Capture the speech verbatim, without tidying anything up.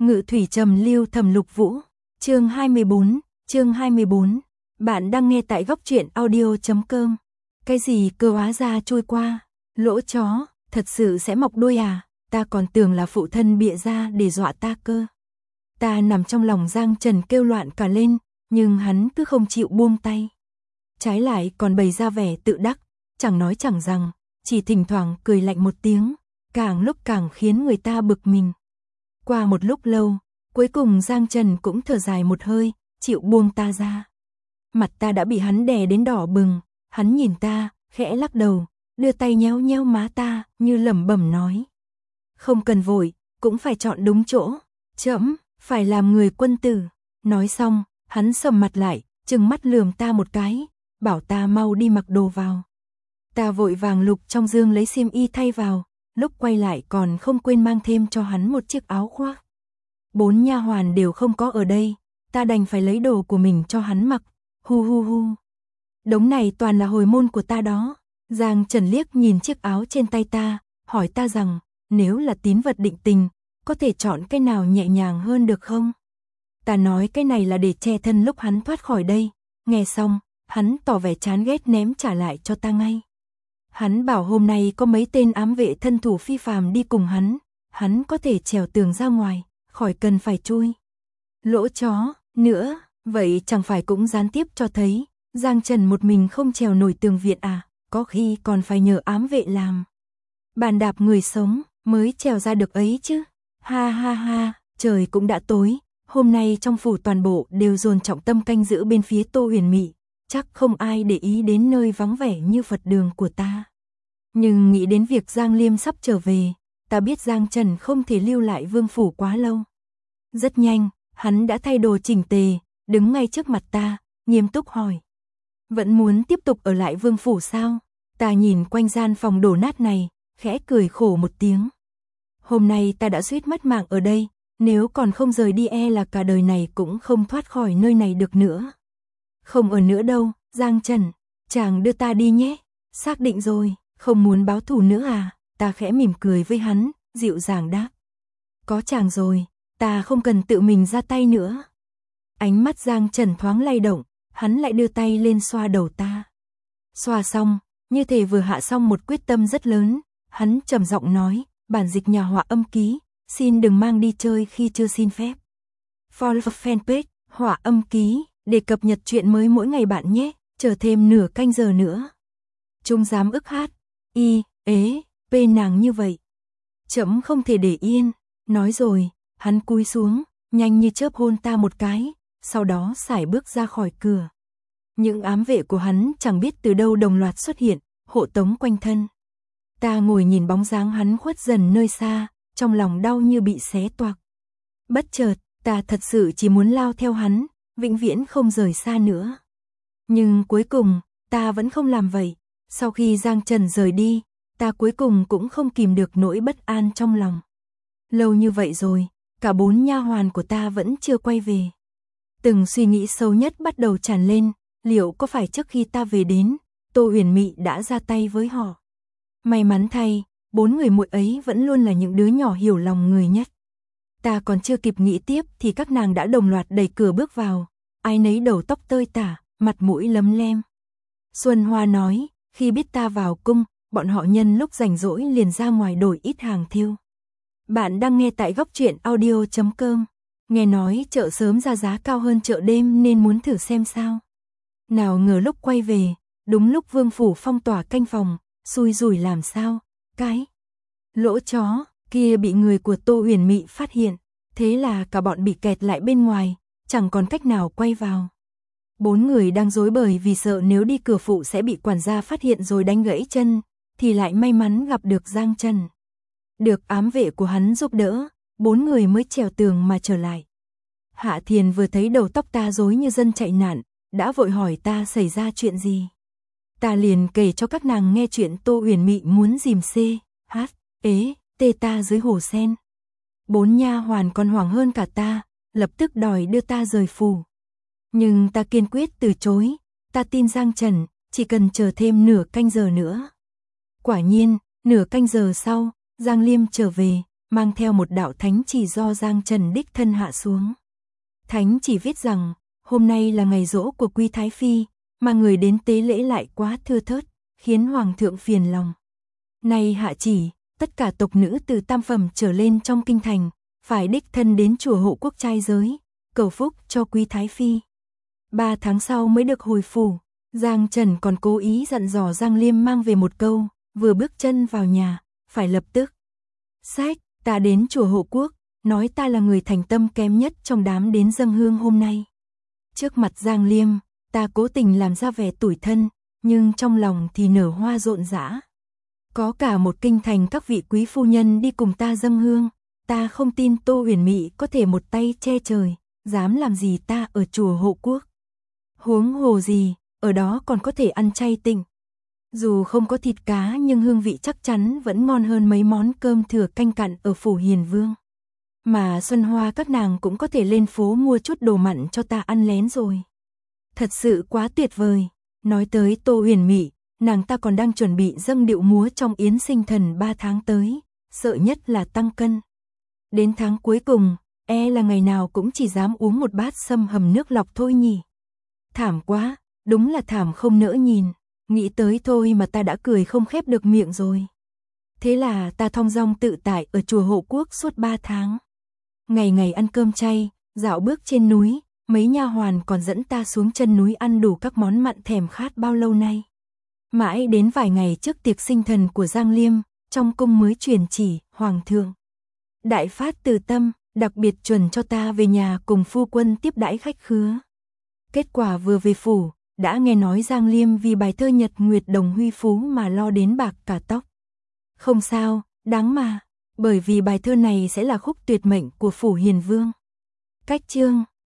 Ngự thủy trầm lưu Thẩm Lục Vũ, chương hai mươi bốn, chương hai mươi bốn. Bạn đang nghe tại góc truyện audio chấm com. Cái gì cơ hóa ra trôi qua, lỗ chó, thật sự sẽ mọc đuôi à, ta còn tưởng là phụ thân bịa ra để dọa ta cơ. Ta nằm trong lòng Giang Trần kêu loạn cả lên, nhưng hắn cứ không chịu buông tay. Trái lại còn bày ra vẻ tự đắc, chẳng nói chẳng rằng, chỉ thỉnh thoảng cười lạnh một tiếng, càng lúc càng khiến người ta bực mình. Qua một lúc lâu, cuối cùng Giang Trần cũng thở dài một hơi, chịu buông ta ra. Mặt ta đã bị hắn đè đến đỏ bừng, hắn nhìn ta, khẽ lắc đầu, đưa tay nhéo nhéo má ta, như lẩm bẩm nói. Không cần vội, cũng phải chọn đúng chỗ, trẫm phải làm người quân tử. Nói xong, hắn sầm mặt lại, trừng mắt lườm ta một cái, bảo ta mau đi mặc đồ vào. Ta vội vàng lục trong dương lấy xiêm y thay vào, lúc quay lại còn không quên mang thêm cho hắn một chiếc áo khoác. Bốn nha hoàn đều không có ở đây, ta đành phải lấy đồ của mình cho hắn mặc, hu hu hu. Đống này toàn là hồi môn của ta đó. Giang Trần liếc nhìn chiếc áo trên tay ta, hỏi ta rằng, nếu là tín vật định tình, có thể chọn cái nào nhẹ nhàng hơn được không? Ta nói cái này là để che thân lúc hắn thoát khỏi đây. Nghe xong, hắn tỏ vẻ chán ghét ném trả lại cho ta ngay. Hắn bảo hôm nay có mấy tên ám vệ thân thủ phi phàm đi cùng hắn, hắn có thể trèo tường ra ngoài, khỏi cần phải chui. Lỗ chó, nữa, vậy chẳng phải cũng gián tiếp cho thấy, Giang Trần một mình không trèo nổi tường viện à, có khi còn phải nhờ ám vệ làm. Bàn đạp người sống, mới trèo ra được ấy chứ. Ha ha ha, trời cũng đã tối, hôm nay trong phủ toàn bộ đều dồn trọng tâm canh giữ bên phía Tô Huyền Mị, chắc không ai để ý đến nơi vắng vẻ như Phật đường của ta. Nhưng nghĩ đến việc Giang Liêm sắp trở về, ta biết Giang Trần không thể lưu lại vương phủ quá lâu. Rất nhanh, hắn đã thay đồ chỉnh tề, đứng ngay trước mặt ta, nghiêm túc hỏi. Vẫn muốn tiếp tục ở lại vương phủ sao? Ta nhìn quanh gian phòng đổ nát này, khẽ cười khổ một tiếng. Hôm nay ta đã suýt mất mạng ở đây, nếu còn không rời đi e là cả đời này cũng không thoát khỏi nơi này được nữa. Không ở nữa đâu, Giang Trần, chàng đưa ta đi nhé. Xác định rồi, không muốn báo thù nữa à? Ta khẽ mỉm cười với hắn, dịu dàng đáp. Có chàng rồi, ta không cần tự mình ra tay nữa. Ánh mắt Giang Trần thoáng lay động, hắn lại đưa tay lên xoa đầu ta. Xoa xong, như thể vừa hạ xong một quyết tâm rất lớn, hắn trầm giọng nói, bản dịch nhà họa âm ký, xin đừng mang đi chơi khi chưa xin phép. Follow fanpage, họa âm ký, để cập nhật chuyện mới mỗi ngày bạn nhé, chờ thêm nửa canh giờ nữa. Chúng dám ức hát, y, ế, pê nàng như vậy. Chấm không thể để yên, nói rồi, hắn cúi xuống, nhanh như chớp hôn ta một cái, sau đó sải bước ra khỏi cửa. Những ám vệ của hắn chẳng biết từ đâu đồng loạt xuất hiện, hộ tống quanh thân. Ta ngồi nhìn bóng dáng hắn khuất dần nơi xa, trong lòng đau như bị xé toạc. Bất chợt, ta thật sự chỉ muốn lao theo hắn, vĩnh viễn không rời xa nữa. Nhưng cuối cùng, ta vẫn không làm vậy. Sau khi Giang Trần rời đi, ta cuối cùng cũng không kìm được nỗi bất an trong lòng. Lâu như vậy rồi, cả bốn nha hoàn của ta vẫn chưa quay về. Từng suy nghĩ sâu nhất bắt đầu tràn lên, liệu có phải trước khi ta về đến, Tô Huyền Mị đã ra tay với họ? May mắn thay, bốn người muội ấy vẫn luôn là những đứa nhỏ hiểu lòng người nhất. Ta còn chưa kịp nghĩ tiếp thì các nàng đã đồng loạt đẩy cửa bước vào, ai nấy đầu tóc tơi tả, mặt mũi lấm lem. Xuân Hoa nói, khi biết ta vào cung, bọn họ nhân lúc rảnh rỗi liền ra ngoài đổi ít hàng thêu. Bạn đang nghe tại góc truyện audio chấm com. Nghe nói chợ sớm ra giá cao hơn chợ đêm nên muốn thử xem sao. Nào ngờ lúc quay về, đúng lúc vương phủ phong tỏa canh phòng, xui rủi làm sao, cái lỗ chó kia bị người của Tô Huyền Mị phát hiện, thế là cả bọn bị kẹt lại bên ngoài, chẳng còn cách nào quay vào. Bốn người đang rối bời vì sợ nếu đi cửa phụ sẽ bị quản gia phát hiện rồi đánh gãy chân, thì lại may mắn gặp được Giang Trần. Được ám vệ của hắn giúp đỡ, bốn người mới trèo tường mà trở lại. Hạ Thiền vừa thấy đầu tóc ta rối như dân chạy nạn, đã vội hỏi ta xảy ra chuyện gì. Ta liền kể cho các nàng nghe chuyện Tô Huyền Mị muốn dìm xê, hát, ế, tê ta dưới hồ sen. Bốn nha hoàn còn hoảng hơn cả ta, lập tức đòi đưa ta rời phủ. Nhưng ta kiên quyết từ chối, ta tin Giang Trần, chỉ cần chờ thêm nửa canh giờ nữa. Quả nhiên, nửa canh giờ sau, Giang Liêm trở về, mang theo một đạo thánh chỉ do Giang Trần đích thân hạ xuống. Thánh chỉ viết rằng, hôm nay là ngày giỗ của Quý Thái Phi, mà người đến tế lễ lại quá thưa thớt, khiến Hoàng thượng phiền lòng. Nay hạ chỉ, tất cả tộc nữ từ tam phẩm trở lên trong kinh thành, phải đích thân đến chùa hộ quốc trai giới, cầu phúc cho Quý Thái Phi. Ba tháng sau mới được hồi phủ, Giang Trần còn cố ý dặn dò Giang Liêm mang về một câu, vừa bước chân vào nhà, phải lập tức. Sách, ta đến chùa hộ quốc, nói ta là người thành tâm kém nhất trong đám đến dâng hương hôm nay. Trước mặt Giang Liêm, ta cố tình làm ra vẻ tủi thân, nhưng trong lòng thì nở hoa rộn rã. Có cả một kinh thành các vị quý phu nhân đi cùng ta dâng hương, ta không tin Tô Huyền Mị có thể một tay che trời, dám làm gì ta ở chùa hộ quốc. Huống hồ gì, ở đó còn có thể ăn chay tịnh. Dù không có thịt cá nhưng hương vị chắc chắn vẫn ngon hơn mấy món cơm thừa canh cặn ở phủ Hiền Vương. Mà Xuân Hoa các nàng cũng có thể lên phố mua chút đồ mặn cho ta ăn lén rồi. Thật sự quá tuyệt vời. Nói tới Tô Huyền Mị, nàng ta còn đang chuẩn bị dâng điệu múa trong yến sinh thần ba tháng tới, sợ nhất là tăng cân. Đến tháng cuối cùng, e là ngày nào cũng chỉ dám uống một bát sâm hầm nước lọc thôi nhỉ. Thảm quá, đúng là thảm không nỡ nhìn, nghĩ tới thôi mà ta đã cười không khép được miệng rồi. Thế là ta thong dong tự tại ở chùa hộ quốc suốt ba tháng. Ngày ngày ăn cơm chay, dạo bước trên núi, mấy nha hoàn còn dẫn ta xuống chân núi ăn đủ các món mặn thèm khát bao lâu nay. Mãi đến vài ngày trước tiệc sinh thần của Giang Liêm, trong cung mới truyền chỉ, Hoàng thượng đại phát từ tâm, đặc biệt chuẩn cho ta về nhà cùng phu quân tiếp đãi khách khứa. Kết quả vừa về phủ, đã nghe nói Giang Liêm vì bài thơ Nhật Nguyệt Đồng Huy Phú mà lo đến bạc cả tóc. Không sao, đáng mà, bởi vì bài thơ này sẽ là khúc tuyệt mệnh của phủ Hiền Vương. Cách chương